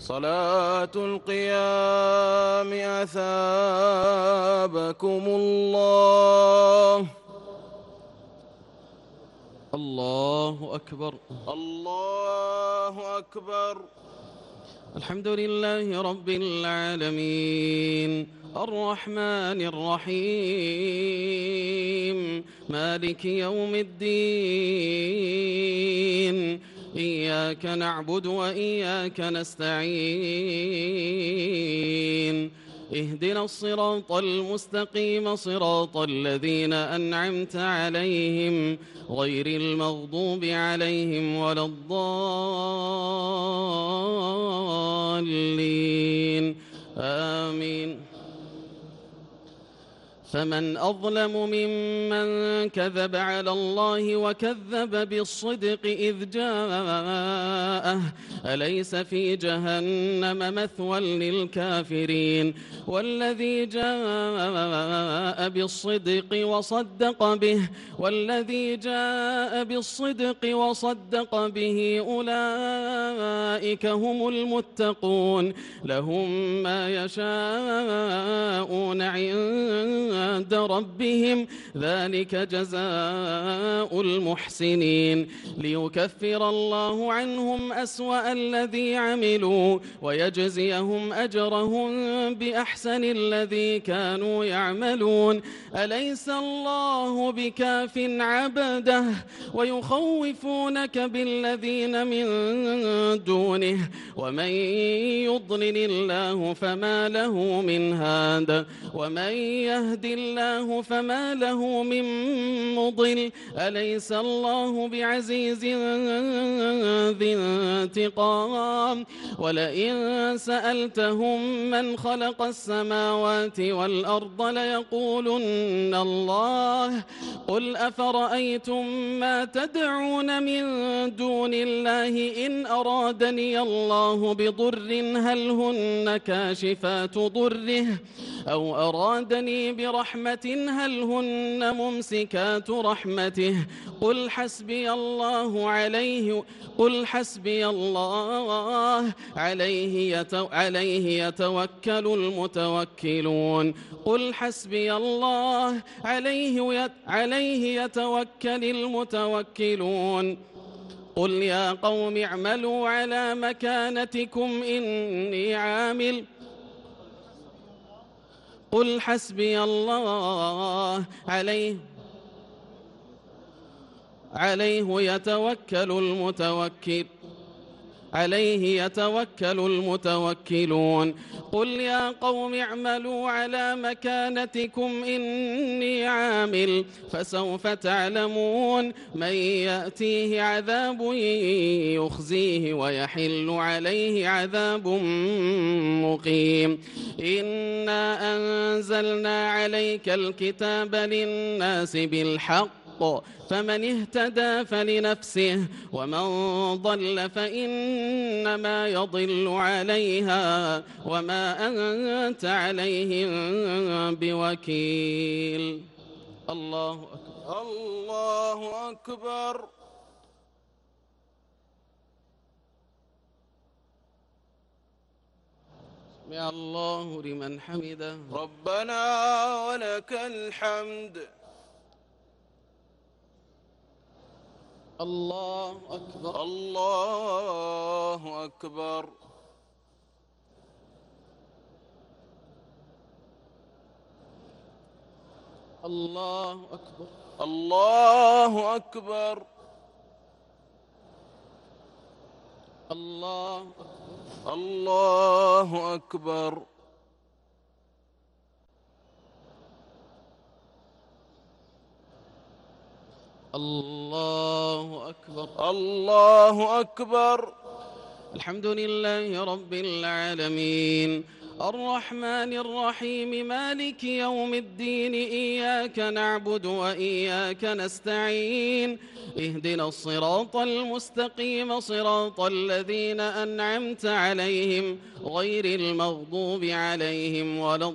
صلاة القيام أثابكم الله. الله أكبر. الله أكبر. الحمد لله رب العالمين الرحمن الرحيم مالك يوم الدين إياك نعبد وإياك نستعين اهدنا الصراط المستقيم صراط الذين أنعمت عليهم غير المغضوب عليهم ولا الضالين آمين. فمن أظلم ممن كذب على الله وكذب بالصدق إذ جاءه أليس في جهنم مثوى للكافرين والذي جاء بالصدق وصدق به أولئك هم المتقون لهم ما يشاءون عند ربهم ذلك جزاء المحسنين ليكفر الله عنهم أسوأ الذي عملوا ويجزيهم أجرهم بأحسن الذي كانوا يعملون أليس الله بكاف عبده ويخوفونك بالذين من دونه ومن يضلل الله فما له من هاد ومن يهد الله فما له من مضل أليس الله بعزيز ذي انتقام ولئن سألتهم من خلق السماوات والأرض ليقولن الله قل أفرأيتم ما تدعون من دون الله إن أرادني الله بضر هل هن كاشفات ضره أو أرادني برحمة هل هن ممسكات رحمته قل حسبي الله عليه يتوكل المتوكلون قل حسبي الله عليه يتوكل المتوكلون قل يا قوم اعملوا على مكانتكم إني عامل قل حسبي الله عليه يتوكل المتوكلون قل يا قوم اعملوا على مكانتكم إني عامل فسوف تعلمون من يأتيه عذاب يخزيه ويحل عليه عذاب مقيم إنا أنزلنا عليك الكتاب للناس بالحق فمن اهتدى فلنفسه ومن ضل فإنما يضل عليها وما أنت عليهم بوكيل. الله أكبر. الله أكبر. سمع الله لمن حمده ربنا ولك الحمد. الله أكبر. الله أكبر. الله أكبر. الله أكبر. الله أكبر. الله أكبر. الله أكبر. الله أكبر. الحمد لله رب العالمين الرحمن الرحيم مالك يوم الدين إياك نعبد وإياك نستعين اهدنا الصراط المستقيم صراط الذين أنعمت عليهم غير المغضوب عليهم ولا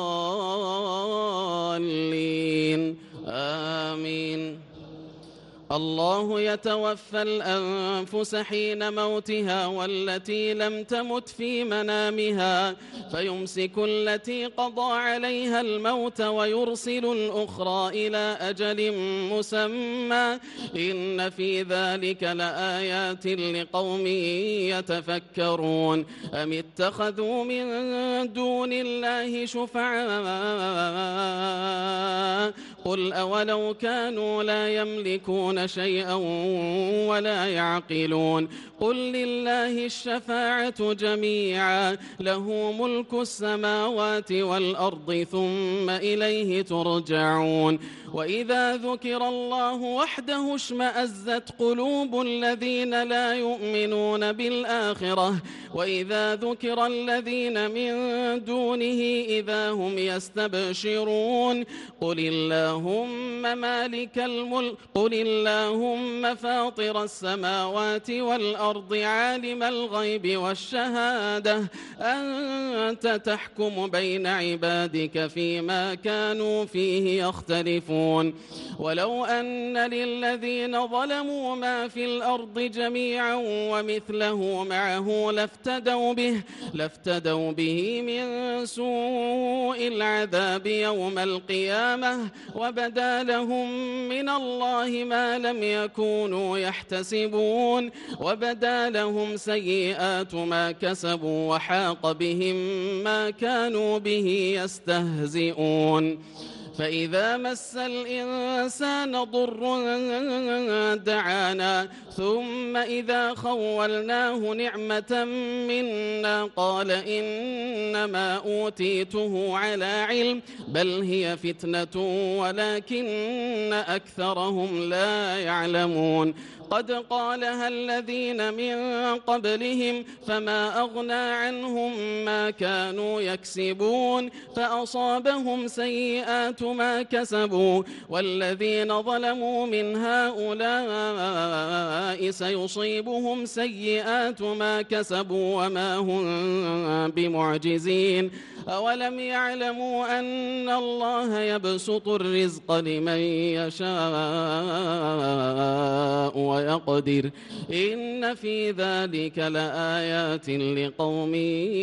الضالين آمين. الله يتوفى الأنفس حين موتها والتي لم تمت في منامها فيمسك التي قضى عليها الموت ويرسل الأخرى إلى أجل مسمى إن في ذلك لآيات لقوم يتفكرون أم اتخذوا من دون الله شفعاء قل أولو كانوا لا يملكون شيئا ولا يعقلون قل لله الشفاعة جميعا له ملك السماوات والأرض ثم إليه ترجعون وإذا ذكر الله وحده اشمأزت قلوب الذين لا يؤمنون بالآخرة وإذا ذكر الذين من دونه إذا هم يستبشرون قل اللهم فاطر السماوات والأرض عالم الغيب والشهادة أنت تحكم بين عبادك فيما كانوا فيه يختلفون ولو أن للذين ظلموا ما في الأرض جميعا ومثله معه لافتدوا به من سوء العذاب يوم القيامة وبدا لهم من الله ما لم يكونوا يحتسبون وبدا لهم سيئات ما كسبوا وحاق بهم ما كانوا به يستهزئون فإذا مس الإنسان ضر دعانا ثم إذا خولناه نعمة منا قال إنما أوتيته على علم بل هي فتنة ولكن أكثرهم لا يعلمون قد قالها الذين من قبلهم فما أغنى عنهم ما كانوا يكسبون فأصابهم سيئات ما كسبوا والذين ظلموا من هؤلاء سيصيبهم سيئات ما كسبوا وما هم بمعجزين أولم يعلموا أن الله يبسط الرزق لمن يشاء ويقدر إن في ذلك لآيات لقوم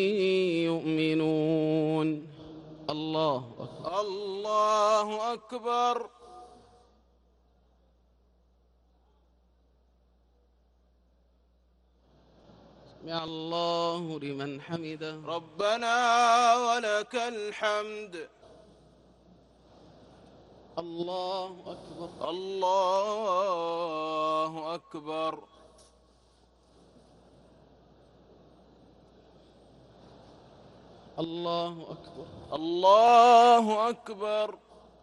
يؤمنون الله أكبر الله أكبر سمع الله لمن حمده ربنا ولك الحمد الله أكبر الله أكبر الله أكبر الله أكبر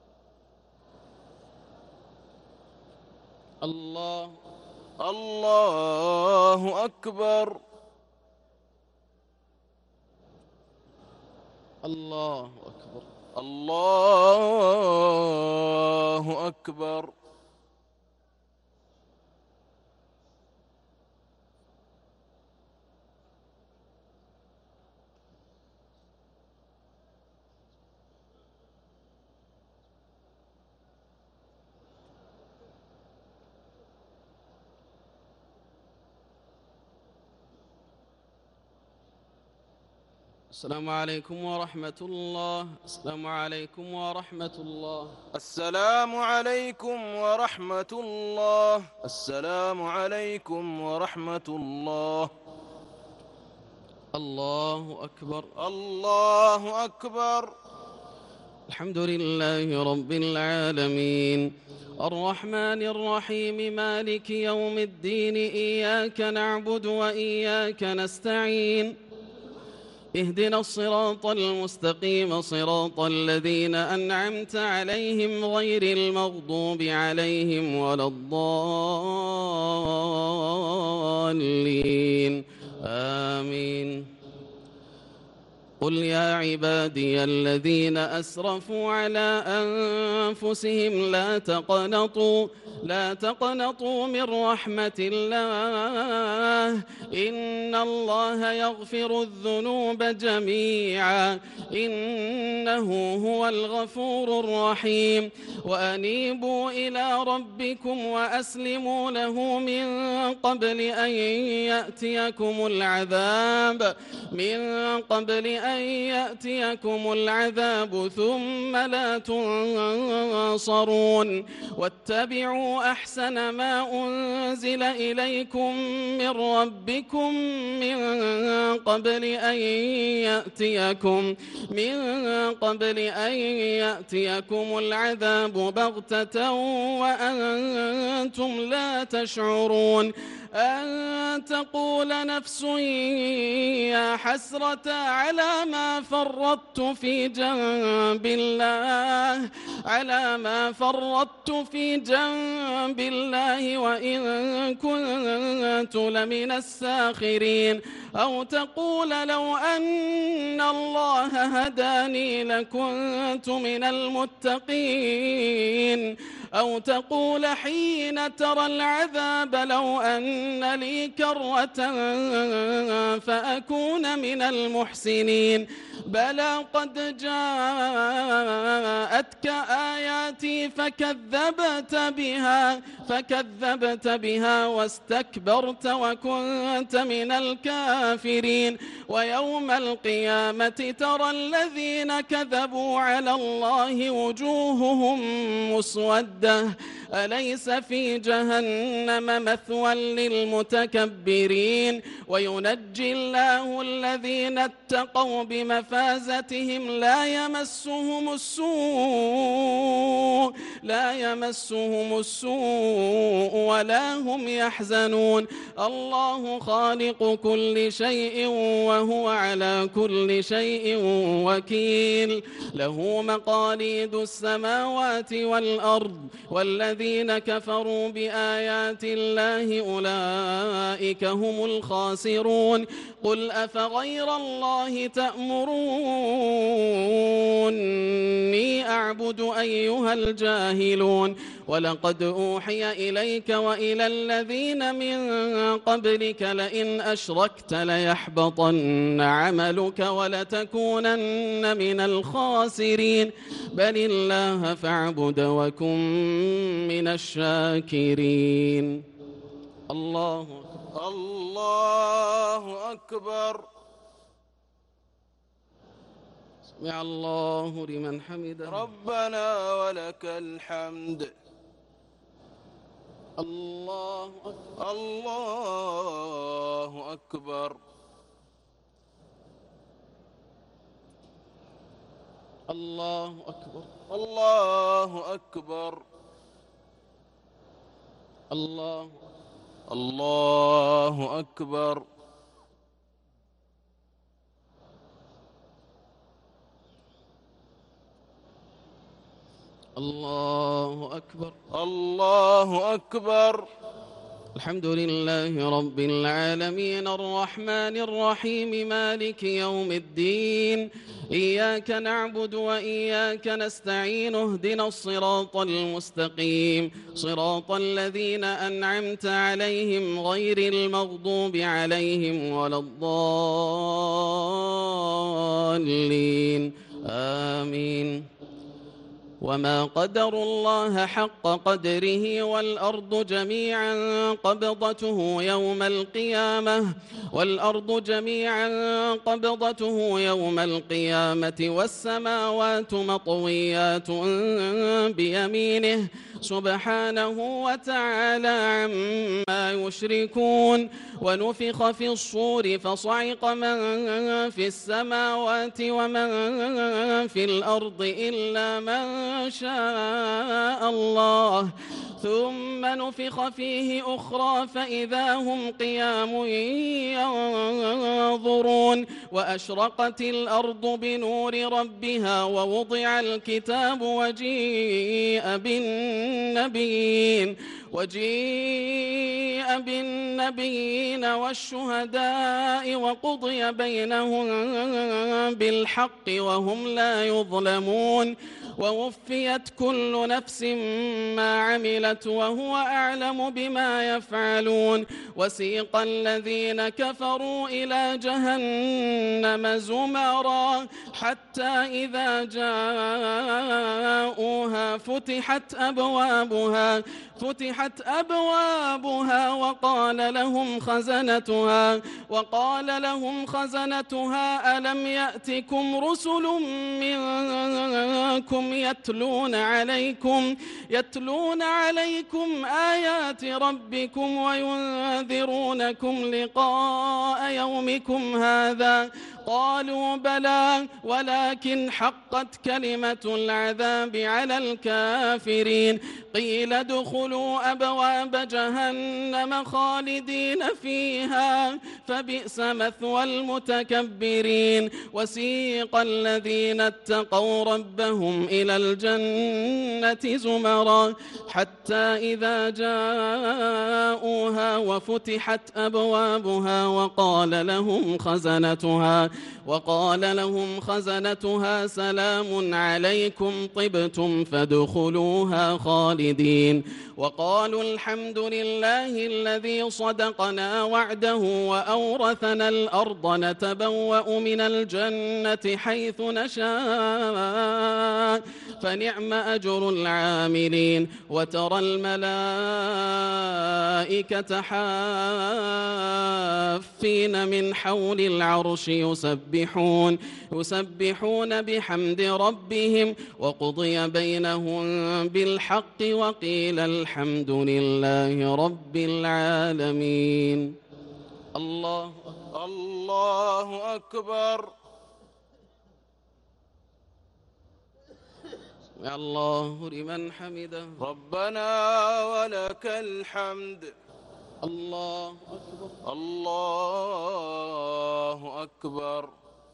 الله الله أكبر الله أكبر الله أكبر السلام عليكم ورحمة الله السلام عليكم ورحمة الله السلام عليكم ورحمة الله السلام عليكم ورحمة الله الله أكبر الله أكبر الحمد لله رب العالمين الرحمن الرحيم مالك يوم الدين إياك نعبد وإياك نستعين اهدنا الصراط المستقيم صراط الذين أنعمت عليهم غير المغضوب عليهم ولا الضالين آمين قل يا عبادي الذين أسرفوا على أنفسهم لا تقنطوا من رحمة الله إن الله يغفر الذنوب جميعا إنه هو الغفور الرحيم وأنيبوا إلى ربكم وأسلموا له من قبل أن يأتيكم العذاب ثم لا تنصرون واتبعوا أحسن ما أنزل إليكم من ربكم من قبل أن يأتيكم العذاب بغتة وأنتم لا تشعرون أن تقول نفس يا حسرة على ما فرطت في جنب الله وإن كنت لمن الساخرين أو تقول لو أن الله هداني لكنت من المتقين أو تقول حين ترى العذاب لو أن لي كرة فأكون من المحسنين بلى قد جاءتك آياتي فكذبت بها واستكبرت وكنت من الكافرين ويوم القيامة ترى الذين كذبوا على الله وجوههم مسودة أليس في جهنم مثوى للمتكبرين وينجي الله الذين اتقوا بمفازتهم لا يمسهم السوء ولا هم يحزنون الله خالق كل شيء وهو على كل شيء وكيل له مقاليد السماوات والأرض والذين كفروا بآيات الله أولئك هم الخاسرون قل أفغير الله تأمروني أعبد أيها الجاهلون ولقد أوحي إليك وإلى الذين من قبلك لئن أشركت ليحبطن عملك ولتكونن من الخاسرين بل الله فاعبد وكن من الشاكرين الله أكبر سمع الله لمن حمده ربنا ولك الحمد الله أكبر الله أكبر الله أكبر الله أكبر الله أكبر الله أكبر الحمد لله رب العالمين الرحمن الرحيم مالك يوم الدين إياك نعبد وإياك نستعين اهدنا الصراط المستقيم صراط الذين أنعمت عليهم غير المغضوب عليهم ولا الضالين آمين وما قدروا الله حق قدره والأرض جميعا قبضته يوم القيامة والسماوات مطويات بيمينه سبحانه وتعالى عما يشركون ونفخ في الصور فصعق من في السماوات ومن في الأرض إلا من شاء الله ثم نفخ فيه أخرى فإذا هم قيام ينظرون يعلمون وأشرقت الأرض بنور ربها ووضع الكتاب وجيء بالنبيين والشهداء وقضي بينهم بالحق وهم لا يظلمون ووفيت كل نفس ما عملت وهو أعلم بما يفعلون وسيق الذين كفروا إلى جهنم زمرا حتى إذا جاءوها فتحت أبوابها وقال لهم خزنتها ألم يأتكم رسل منكم يتلون عليكم آيات ربكم وينذرونكم لقاء يومكم هذا قالوا بلى ولكن حقت كلمة العذاب على الكافرين قيل ادخلوا أبواب جهنم خالدين فيها فبئس مثوى المتكبرين وسيق الذين اتقوا ربهم إلى الجنة زمرا حتى إذا جاءوها وفتحت أبوابها وقال لهم خزنتها سلام عليكم طبتم فادخلوها خالدين وقالوا الحمد لله الذي صدقنا وعده وأورثنا الأرض نتبوأ من الجنة حيث نشاء فنعم أجر العاملين وترى الملائكة حافين من حول العرش يسبحون بحمد ربهم وقضي بينهم بالحق وقيل الحمد لله رب العالمين. الله أكبر. الله لمن حمده. ربنا ولك الحمد. الله أكبر. الله أكبر.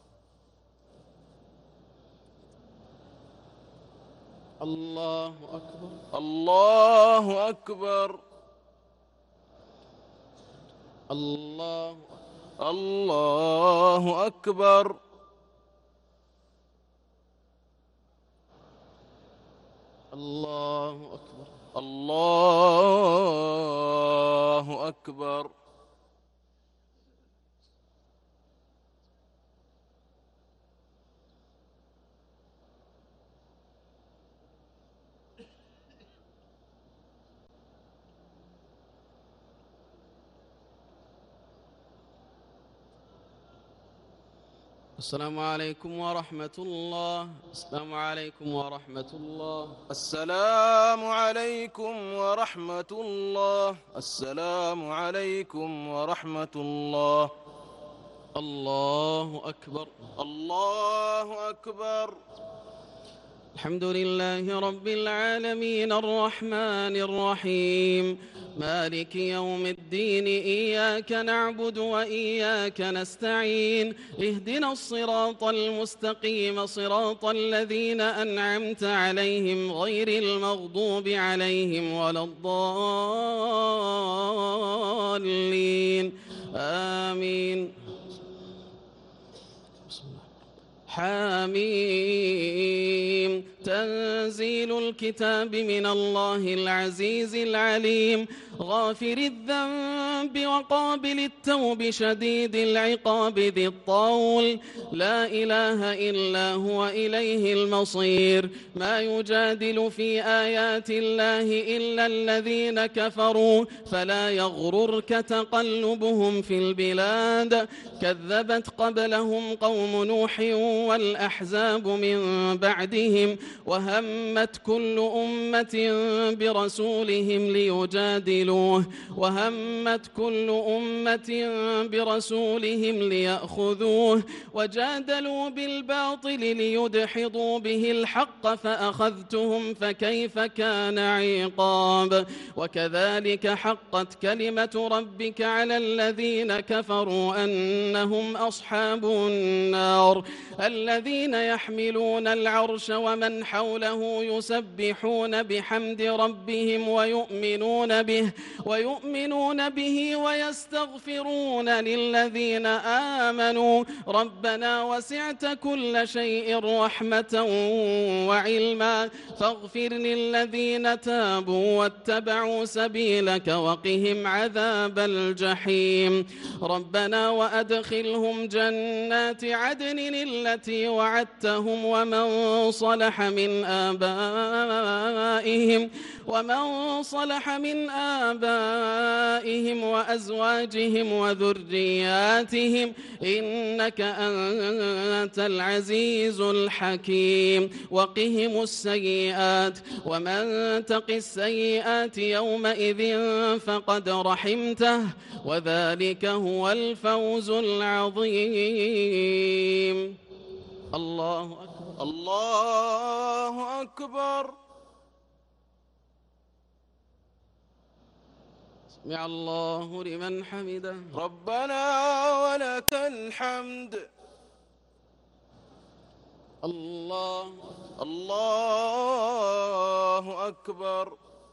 الله أكبر. الله أكبر. الله أكبر. الله أكبر. الله أكبر. السلام عليكم ورحمة الله. السلام عليكم ورحمة الله. السلام عليكم ورحمة الله. السلام عليكم ورحمة الله. الله أكبر. الله أكبر. الحمد لله رب العالمين الرحمن الرحيم مالك يوم الدين إياك نعبد وإياك نستعين اهدنا الصراط المستقيم صراط الذين أنعمت عليهم غير المغضوب عليهم ولا الضالين آمين. حاميم تنزيل الكتاب من الله العزيز العليم غافر الذنب وقابل التوب شديد العقاب ذي الطول لا إله إلا هو إليه المصير ما يجادل في آيات الله إلا الذين كفروا فلا يغررك تقلبهم في البلاد كذبت قبلهم قوم نوح والأحزاب من بعدهم وهمت كل أمة برسولهم ليجادلوا ليحملوه وهمت كل أمة برسولهم ليأخذوه وجادلوا بالباطل ليدحضوا به الحق فأخذتهم فكيف كان عقاب وكذلك حقت كلمة ربك على الذين كفروا أنهم أصحاب النار الذين يحملون العرش ومن حوله يسبحون بحمد ربهم ويؤمنون به ويستغفرون للذين آمنوا ربنا وسعت كل شيء رحمة وعلما فاغفر للذين تابوا واتبعوا سبيلك وقهم عذاب الجحيم ربنا وأدخلهم جنات عدن التي وعدتهم ومن صلح من آبائهم وأزواجهم وذرياتهم إنك أنت العزيز الحكيم وقهم السيئات ومن تق السيئات يومئذ فقد رحمته وذلك هو الفوز العظيم الله أكبر الله أكبر. سمع الله لمن حمده ربنا ولك الحمد. الله أكبر.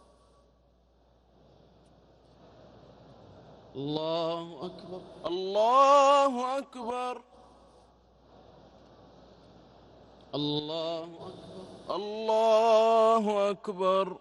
الله أكبر الله أكبر. الله أكبر الله أكبر.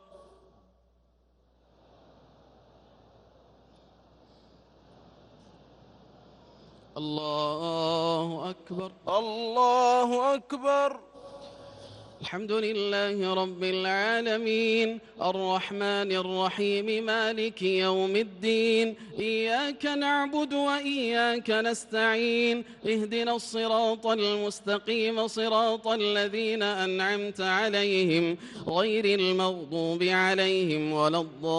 الله أكبر الله أكبر. الحمد لله رب العالمين الرحمن الرحيم مالك يوم الدين إياك نعبد وإياك نستعين اهدنا الصراط المستقيم صراط الذين أنعمت عليهم غير المغضوب عليهم ولا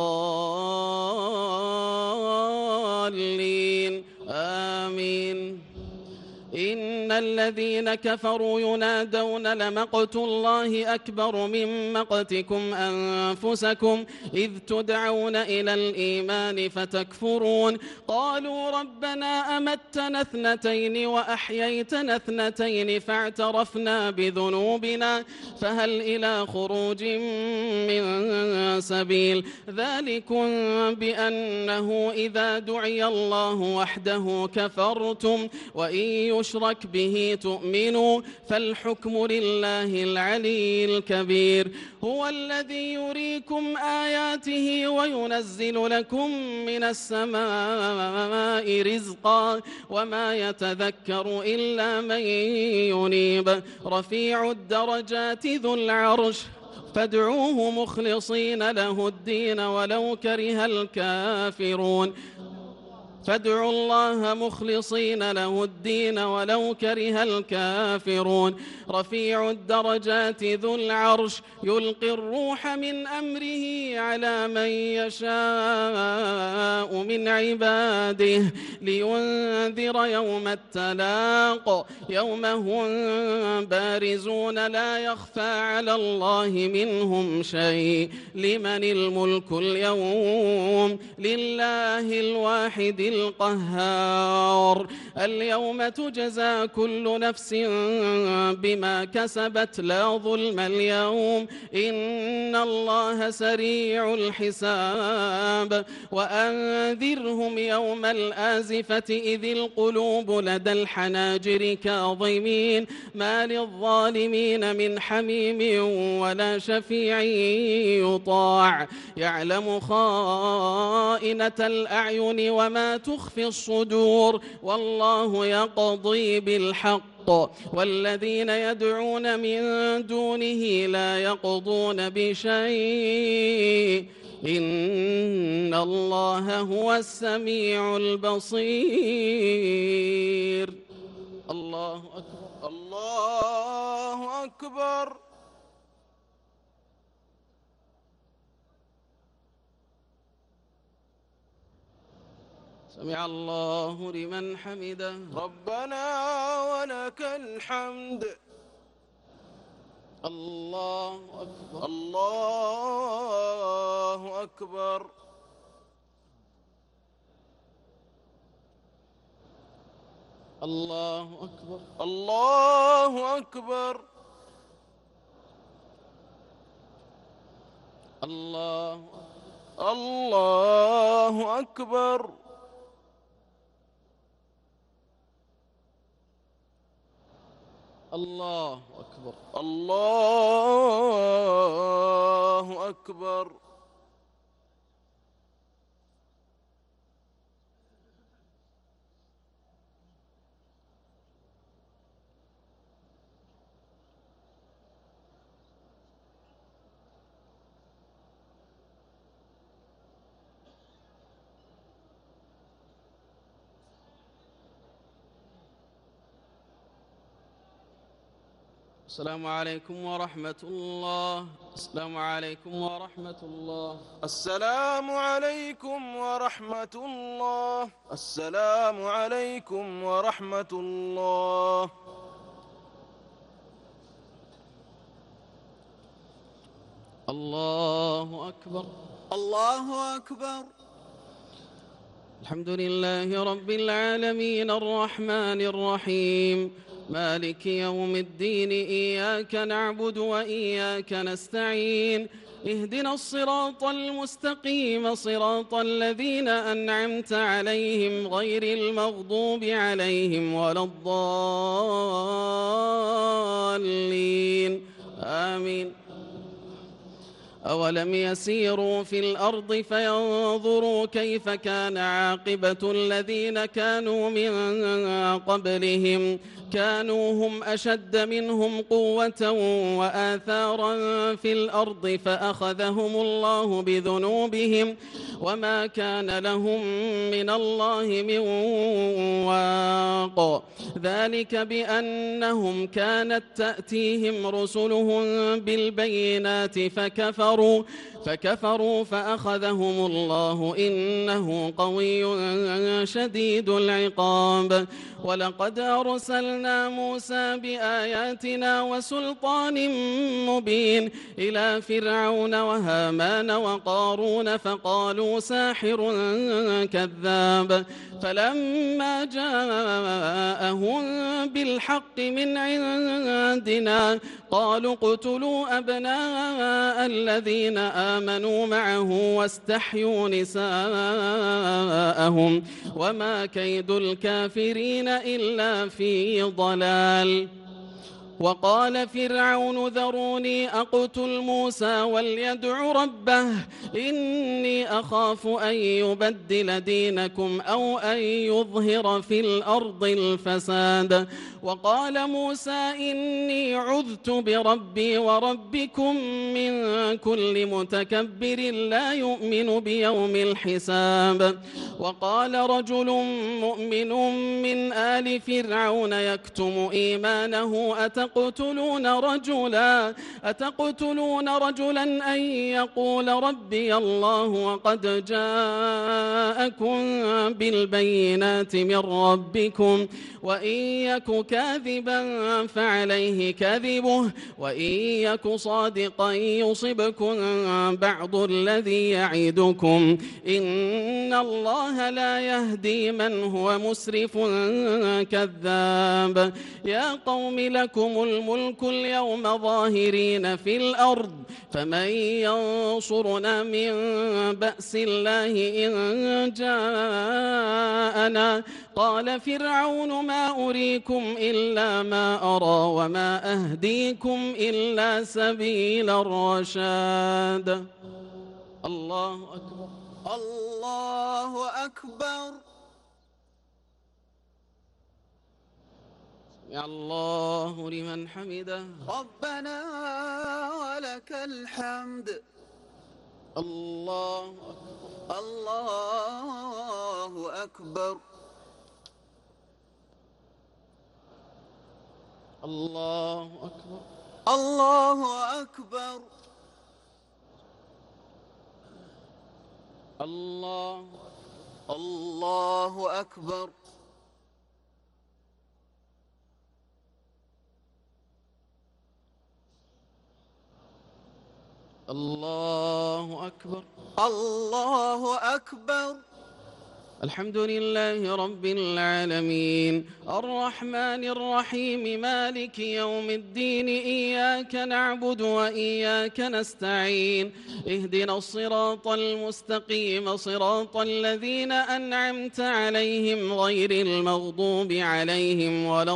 الضالين آمين إن الذين كفروا ينادون لمقت الله أكبر من مقتكم أنفسكم إذ تدعون إلى الإيمان فتكفرون قالوا ربنا أمتنا اثنتين وأحييتنا اثنتين فاعترفنا بذنوبنا فهل إلى خروج من سبيل ذلكم بأنه إذا دعي الله وحده كفرتم وإن يشرك به تؤمنوا فالحكم لله العلي الكبير هو الذي يريكم آياته وينزل لكم من السماء رزقا وما يتذكر إلا من ينيب رفيع الدرجات ذو العرش فادعوه مخلصين له الدين ولو كره الكافرون فادعوا الله مخلصين له الدين ولو كره الكافرون رفيع الدرجات ذو العرش يلقي الروح من أمره على من يشاء من عباده لينذر يوم التلاق يوم هم بارزون لا يخفى على الله منهم شيء لمن الملك اليوم لله الواحد القهار اليوم تجزى كل نفس بما كسبت لا ظلم اليوم إن الله سريع الحساب وأنذرهم يوم الآزفة إذ القلوب لدى الحناجر كاظمين ما للظالمين من حميم ولا شفيع يطاع يعلم خائنة الأعين وما تخفي الصدور والله يقضي بالحق والذين يدعون من دونه لا يقضون بشيء إن الله هو السميع البصير الله أكبر الله أكبر. سمع الله لمن حمده. ربنا ولك الحمد. الله أكبر. الله أكبر. الله أكبر. الله أكبر. الله الله أكبر. الله أكبر. الله أكبر. السلام عليكم ورحمة الله. السلام عليكم ورحمة الله. السلام عليكم ورحمة الله. السلام عليكم ورحمة الله. الله أكبر. الله أكبر. الحمد لله رب العالمين الرحمن الرحيم مالك يوم الدين. إياك نعبد وإياك نستعين. اهدنا الصراط المستقيم صراط الذين أنعمت عليهم غير المغضوب عليهم ولا الضالين. آمين. أولم يسيروا في الأرض فينظروا كيف كان عاقبة الذين كانوا من قبلهم كانوا هم أشد منهم قوة وآثارا في الأرض فأخذهم الله بذنوبهم وما كان لهم من الله من واق. ذلك بأنهم كانت تأتيهم رسلهم بالبينات فكفروا فأخذهم الله إنه قوي شديد العقاب. ولقد أرسلنا موسى بآياتنا وسلطان مبين إلى فرعون وهامان وقارون فقالوا ساحر كذاب. فلما جاءهم بالحق من عندنا قالوا اقتلوا أبناء الذين آمنوا معه واستحيوا نساءهم وما كيد الكافرين إلا في ضلال. وقال فرعون ذروني أقتل موسى وليدع ربه إني أخاف أن يبدل دينكم أو أن يظهر في الأرض الفساد. وقال موسى إني عذت بربي وربكم من كل متكبر لا يؤمن بيوم الحساب. وقال رجل مؤمن من آل فرعون يكتم إيمانه أتقتلون رجلا أن يقول ربي الله وقد جاءكم بالبينات من ربكم وإن يك كاذبا فعليه كذبه وإن يك صادقا يصبكم بعض الذي يعدكم إن الله لا يهدي من هو مسرف كذاب. يا قوم لكم الملك اليوم ظاهرين في الأرض فمن ينصرنا من بأس الله إن جاءنا. قال فرعون ما أريكم إلا ما أرى وما أهديكم إلا سبيل الرشاد. الله أكبر. الله أكبر. يا الله لمن حمده. ربنا ولك الحمد. الله أكبر. الله أكبر. الله أكبر. الله أكبر. الله الله أكبر. الله أكبر. الله أكبر. الحمد لله رب العالمين الرحمن الرحيم مالك يوم الدين إياك نعبد وإياك نستعين اهدنا الصراط المستقيم صراط الذين أنعمت عليهم غير المغضوب عليهم ولا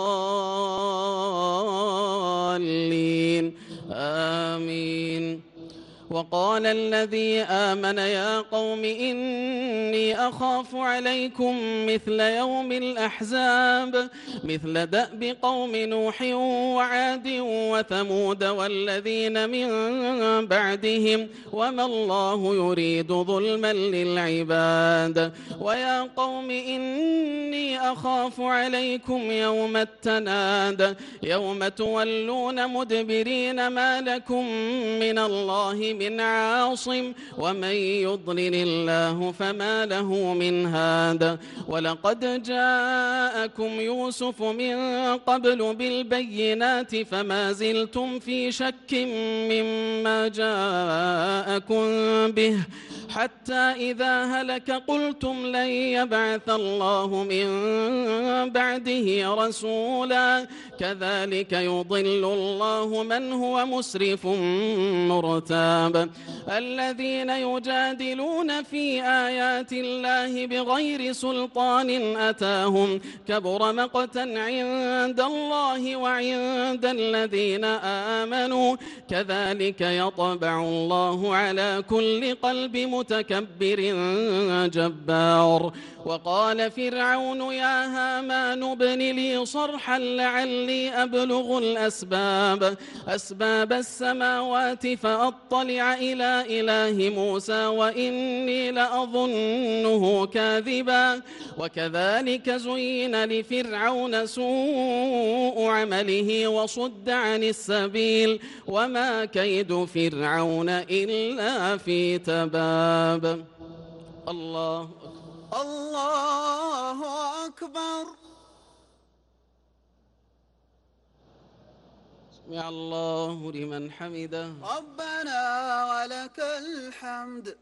الضالين آمين. وقال الذي آمن يا قوم إني أخاف عليكم مثل يوم الأحزاب مثل دأب قوم نوح وعاد وثمود والذين من بعدهم وما الله يريد ظلما للعباد ويا قوم إني أخاف عليكم يوم التناد يوم تولون مدبرين ما لكم من الله من عاصم ومن يضلل الله فما له من هاد ولقد جاءكم يوسف من قبل بالبينات فما زلتم في شك مما جاءكم به حتى إذا هلك قلتم لن يبعث الله من بعده رسولا كذلك يضل الله من هو مسرف مرتاب الذين يجادلون في آيات الله بغير سلطان أتاهم كبر مقتا عند الله وعند الذين آمنوا كذلك يطبع الله على كل قلب متكبر جبار وقال فرعون يا هامان ابن لي صرحا لعلي أبلغ أسباب السماوات فأطلع إلى إله موسى وإني لأظنه كاذبا وكذلك زين لفرعون سوء عمله وصد عن السبيل وما كيد فرعون إلا في تباب. الله أكبر. سمع الله لمن حمده. ربنا ولك الحمد.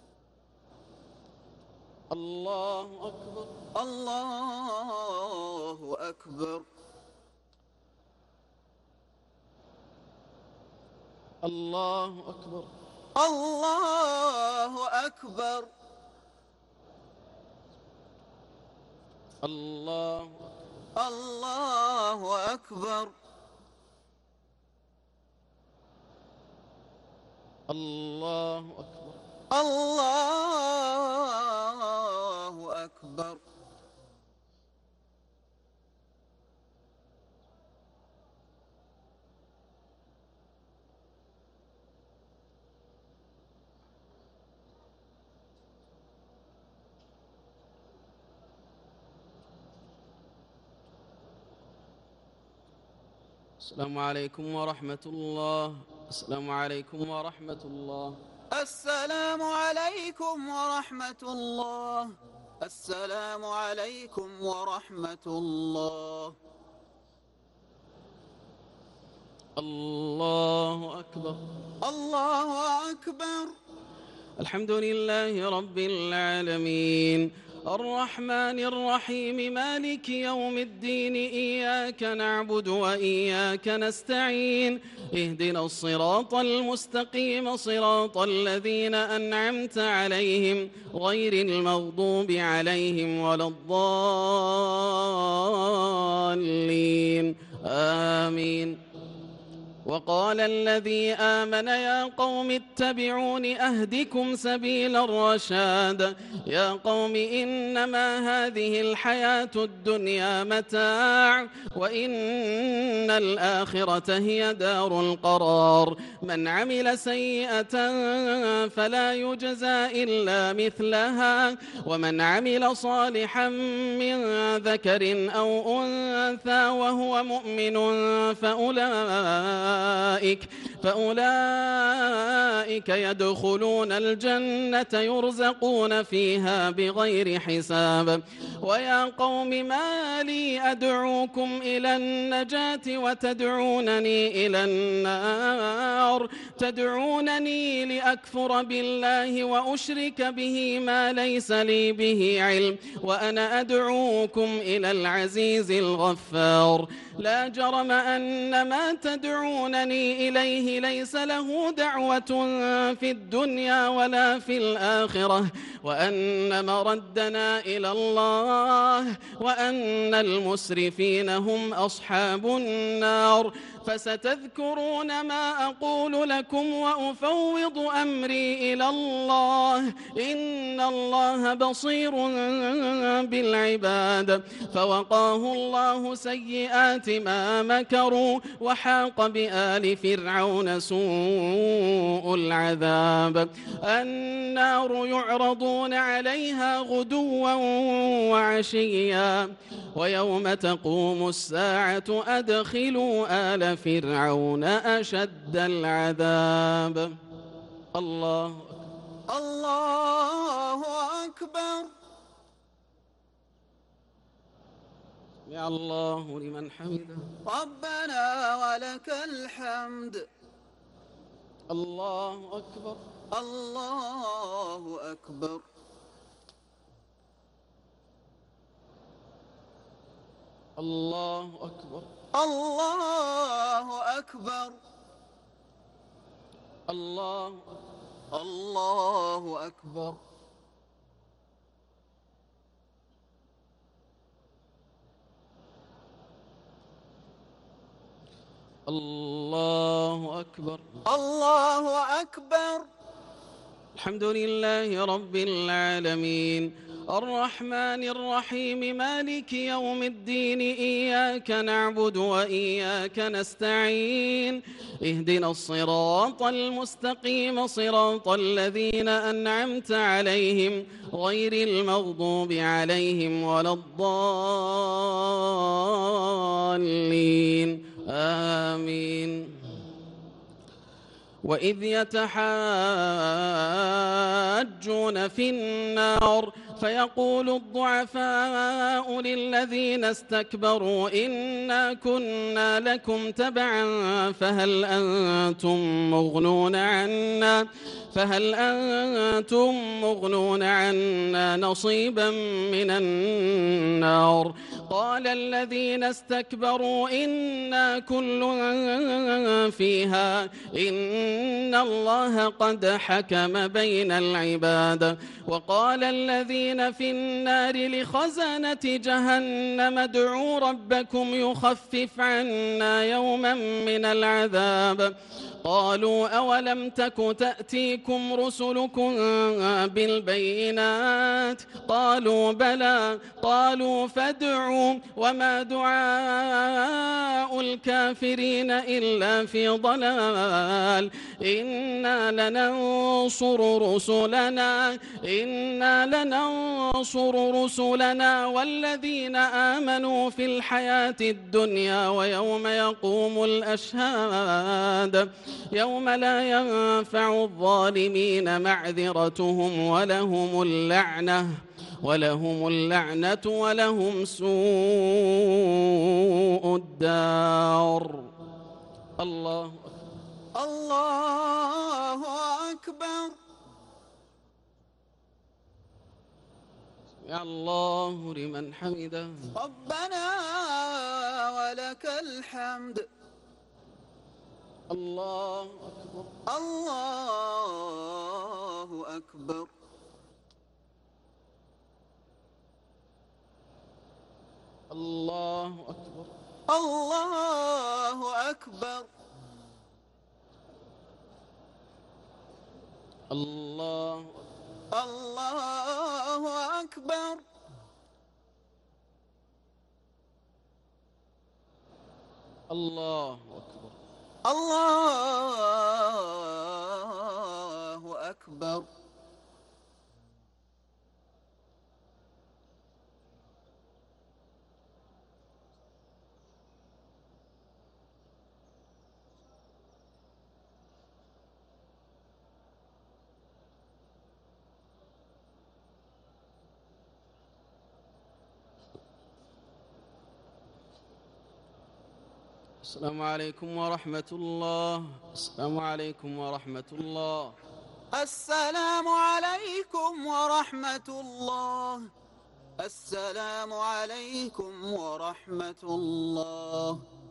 الله أكبر. الله أكبر. الله أكبر. الله أكبر. الله أكبر. الله أكبر. الله أكبر. السلام عليكم ورحمة الله. السلام عليكم ورحمة الله. السلام عليكم ورحمة الله. السلام عليكم ورحمة الله. الله أكبر. الله أكبر. الحمد لله رب العالمين الرحمن الرحيم مالك يوم الدين إياك نعبد وإياك نستعين اهدنا الصراط المستقيم صراط الذين أنعمت عليهم غير المغضوب عليهم ولا الضالين آمين. وقال الذي آمن يا قوم اتبعون أهدكم سبيل الرشاد يا قوم إنما هذه الحياة الدنيا متاع وإن الآخرة هي دار القرار من عمل سيئة فلا يجزى إلا مثلها ومن عمل صالحا من ذكر أو أنثى وهو مؤمن فأولئك يدخلون الجنة يرزقون فيها بغير حساب. ويا قوم ما لي أدعوكم إلى النجاة وتدعونني إلى النار تدعونني لأكفر بالله وأشرك به ما ليس لي به علم وأنا أدعوكم إلى العزيز الغفار. لا جرم أن ما تدعونني إليه ليس له دعوة في الدنيا ولا في الآخرة وأن مردنا إلى الله وأن المسرفين هم أصحاب النار. فستذكرون ما أقول لكم وأفوض أمري إلى الله إن الله بصير بالعباد. فوقاه الله سيئات ما مكروا وحاق بآل فرعون سوء العذاب. النار يعرضون عليها غدوا وعشيا ويوم تقوم الساعة أدخلوا آل فرعون أشد العذاب. الله الله أكبر. يا الله لمن حمده. ربنا ولك الحمد. الله أكبر. الله أكبر. الله أكبر. الله أكبر. الله الله أكبر. الله أكبر. الله أكبر. الحمد لله رب العالمين الرحمن الرحيم مالك يوم الدين إياك نعبد وإياك نستعين اهدنا الصراط المستقيم صراط الذين أنعمت عليهم غير المغضوب عليهم ولا الضالين آمين. وإذ يتحاجون في النار فيقول الضعفاء للذين استكبروا إنا كنا لكم تبعا فهل أنتم مغنون عنا نصيبا من النار. قال الذين استكبروا إنا كل فيها إن الله قد حكم بين العباد. وقال الذين في النار لخزنة جهنم ادعوا ربكم يخفف عنا يوما من العذاب. قالوا أولم تك تأتيكم رسلكم بالبينات قالوا بلى قالوا فادعوا وما دعاء الكافرين إلا في ضلال. إنا لننصر رسلنا والذين آمنوا في الحياة الدنيا ويوم يقوم الأشهاد يوم لا ينفع الظالمين معذرتهم ولهم اللعنة ولهم سوء الدار. الله الله أكبر. يا الله لمن حمده. ربنا ولك الحمد. الله أكبر. الله أكبر. الله أكبر. الله أكبر. الله أكبر. الله أكبر. الله أكبر. السلام عليكم ورحمة الله. السلام عليكم ورحمة الله. السلام عليكم ورحمة الله. السلام عليكم ورحمة الله.